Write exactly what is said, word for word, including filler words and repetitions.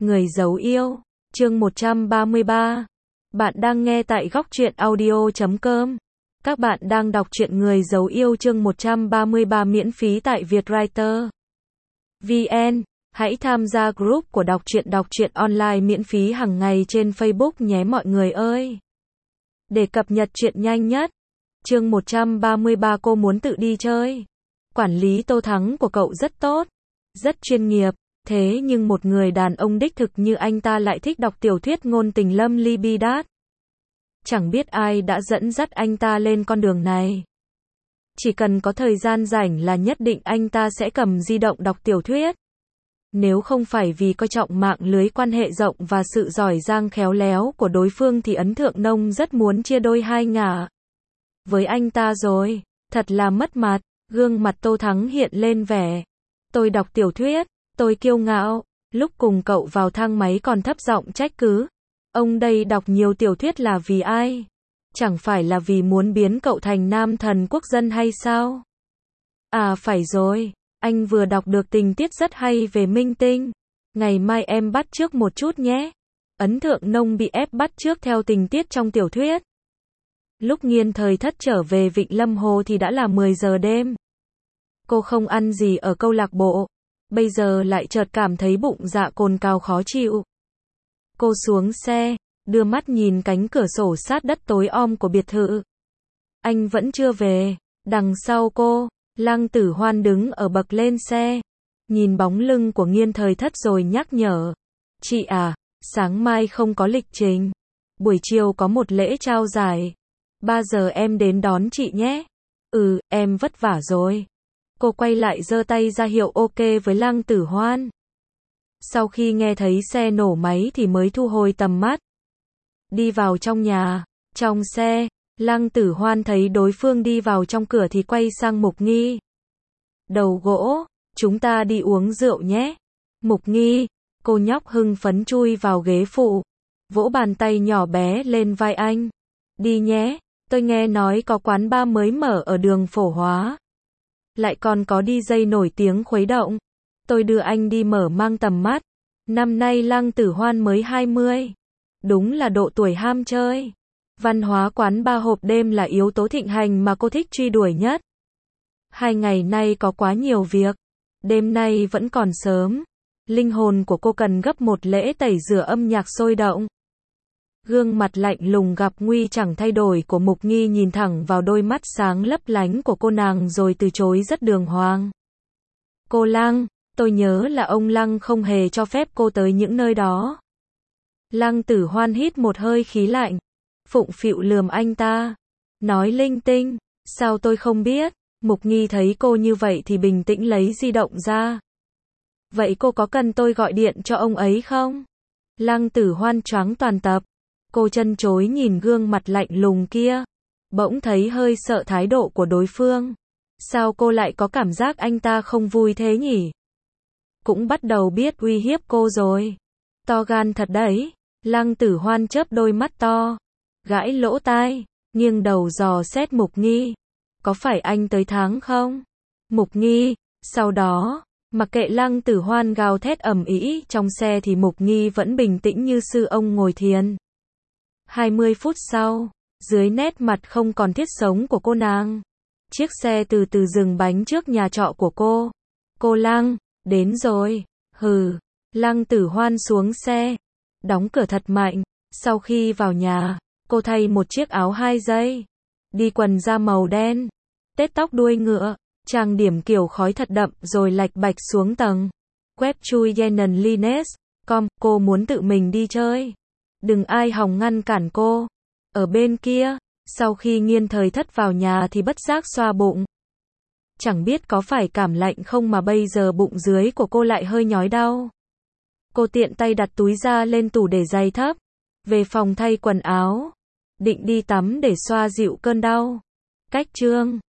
Người giấu yêu, chương một trăm ba mươi ba. Bạn đang nghe tại góc truyện audio chấm com. Các bạn đang đọc truyện Người giấu yêu chương một trăm ba mươi ba miễn phí tại Vietwriter vê en. Hãy tham gia group của đọc truyện đọc truyện online miễn phí hàng ngày trên Facebook nhé mọi người ơi. Để cập nhật truyện nhanh nhất. Chương một trăm ba mươi ba cô muốn tự đi chơi. Quản lý Tô Thắng của cậu rất tốt, rất chuyên nghiệp. Thế nhưng một người đàn ông đích thực như anh ta lại thích đọc tiểu thuyết ngôn tình lâm ly bi đát. Chẳng biết ai đã dẫn dắt anh ta lên con đường này. Chỉ cần có thời gian rảnh là nhất định anh ta sẽ cầm di động đọc tiểu thuyết. Nếu không phải vì coi trọng mạng lưới quan hệ rộng và sự giỏi giang khéo léo của đối phương thì Ấn Thượng Nông rất muốn chia đôi hai ngả. Với anh ta rồi, thật là mất mặt, gương mặt Tô Thắng hiện lên vẻ. Tôi đọc tiểu thuyết. Tôi kiêu ngạo, lúc cùng cậu vào thang máy còn thấp giọng trách cứ. Ông đây đọc nhiều tiểu thuyết là vì ai? Chẳng phải là vì muốn biến cậu thành nam thần quốc dân hay sao? À phải rồi, anh vừa đọc được tình tiết rất hay về minh tinh. Ngày mai em bắt chước một chút nhé. Ấn Thượng Nông bị ép bắt chước theo tình tiết trong tiểu thuyết. Lúc Nghiên Thời Thất trở về Vịnh Lâm Hồ thì đã là mười giờ đêm. Cô không ăn gì ở câu lạc bộ. Bây giờ lại chợt cảm thấy bụng dạ cồn cào khó chịu. Cô xuống xe, đưa mắt nhìn cánh cửa sổ sát đất tối om của biệt thự. Anh vẫn chưa về. Đằng sau cô, Lăng Tử Hoan đứng ở bậc lên xe. Nhìn bóng lưng của Nghiên Thời Thất rồi nhắc nhở. Chị à, sáng mai không có lịch trình. Buổi chiều có một lễ trao giải. Ba giờ em đến đón chị nhé. Ừ, em vất vả rồi. Cô quay lại giơ tay ra hiệu ok với Lăng Tử Hoan. Sau khi nghe thấy xe nổ máy thì mới thu hồi tầm mắt. Đi vào trong nhà, trong xe, Lăng Tử Hoan thấy đối phương đi vào trong cửa thì quay sang Mục Nghi. Đầu gỗ, chúng ta đi uống rượu nhé. Mục Nghi, cô nhóc hưng phấn chui vào ghế phụ, vỗ bàn tay nhỏ bé lên vai anh. Đi nhé, tôi nghe nói có quán bar mới mở ở đường Phổ Hóa. Lại còn có đi dây nổi tiếng khuấy động. Tôi đưa anh đi mở mang tầm mắt. Năm nay Lăng Tử Hoan mới hai mươi. Đúng là độ tuổi ham chơi. Văn hóa quán bar hộp đêm là yếu tố thịnh hành mà cô thích truy đuổi nhất. Hai ngày nay có quá nhiều việc. Đêm nay vẫn còn sớm. Linh hồn của cô cần gấp một lễ tẩy rửa âm nhạc sôi động. Gương mặt lạnh lùng gặp nguy chẳng thay đổi của Mục Nghi nhìn thẳng vào đôi mắt sáng lấp lánh của cô nàng rồi từ chối rất đường hoàng. Cô Lăng, tôi nhớ là ông Lăng không hề cho phép cô tới những nơi đó. Lăng Tử Hoan hít một hơi khí lạnh, phụng phịu lườm anh ta, nói linh tinh, sao tôi không biết. Mục Nghi thấy cô như vậy thì bình tĩnh lấy di động ra. Vậy cô có cần tôi gọi điện cho ông ấy không? Lăng Tử Hoan choáng toàn tập. Cô chân chối nhìn gương mặt lạnh lùng kia, bỗng thấy hơi sợ thái độ của đối phương. Sao cô lại có cảm giác anh ta không vui thế nhỉ? Cũng bắt đầu biết uy hiếp cô rồi. To gan thật đấy. Lăng Tử Hoan chớp đôi mắt to, gãi lỗ tai, nghiêng đầu dò xét Mục Nghi. Có phải anh tới tháng không? Mục Nghi, sau đó, mặc kệ Lăng Tử Hoan gào thét ầm ĩ trong xe thì Mục Nghi vẫn bình tĩnh như sư ông ngồi thiền. hai mươi phút sau, dưới nét mặt không còn thiết sống của cô nàng, chiếc xe từ từ dừng bánh trước nhà trọ của cô. Cô Lăng, đến rồi. Hừ. Lăng Tử Hoan xuống xe, đóng cửa thật mạnh. Sau khi vào nhà, cô thay một chiếc áo hai dây, đi quần da màu đen, tết tóc đuôi ngựa, trang điểm kiểu khói thật đậm rồi lạch bạch xuống tầng. Web chui Yenan Lines chấm com, cô muốn tự mình đi chơi. Đừng ai hòng ngăn cản cô. Ở bên kia, sau khi Nghiên Thời Thất vào nhà thì bất giác xoa bụng. Chẳng biết có phải cảm lạnh không mà bây giờ bụng dưới của cô lại hơi nhói đau. Cô tiện tay đặt túi da lên tủ để giày thấp, về phòng thay quần áo, định đi tắm để xoa dịu cơn đau. Cách chương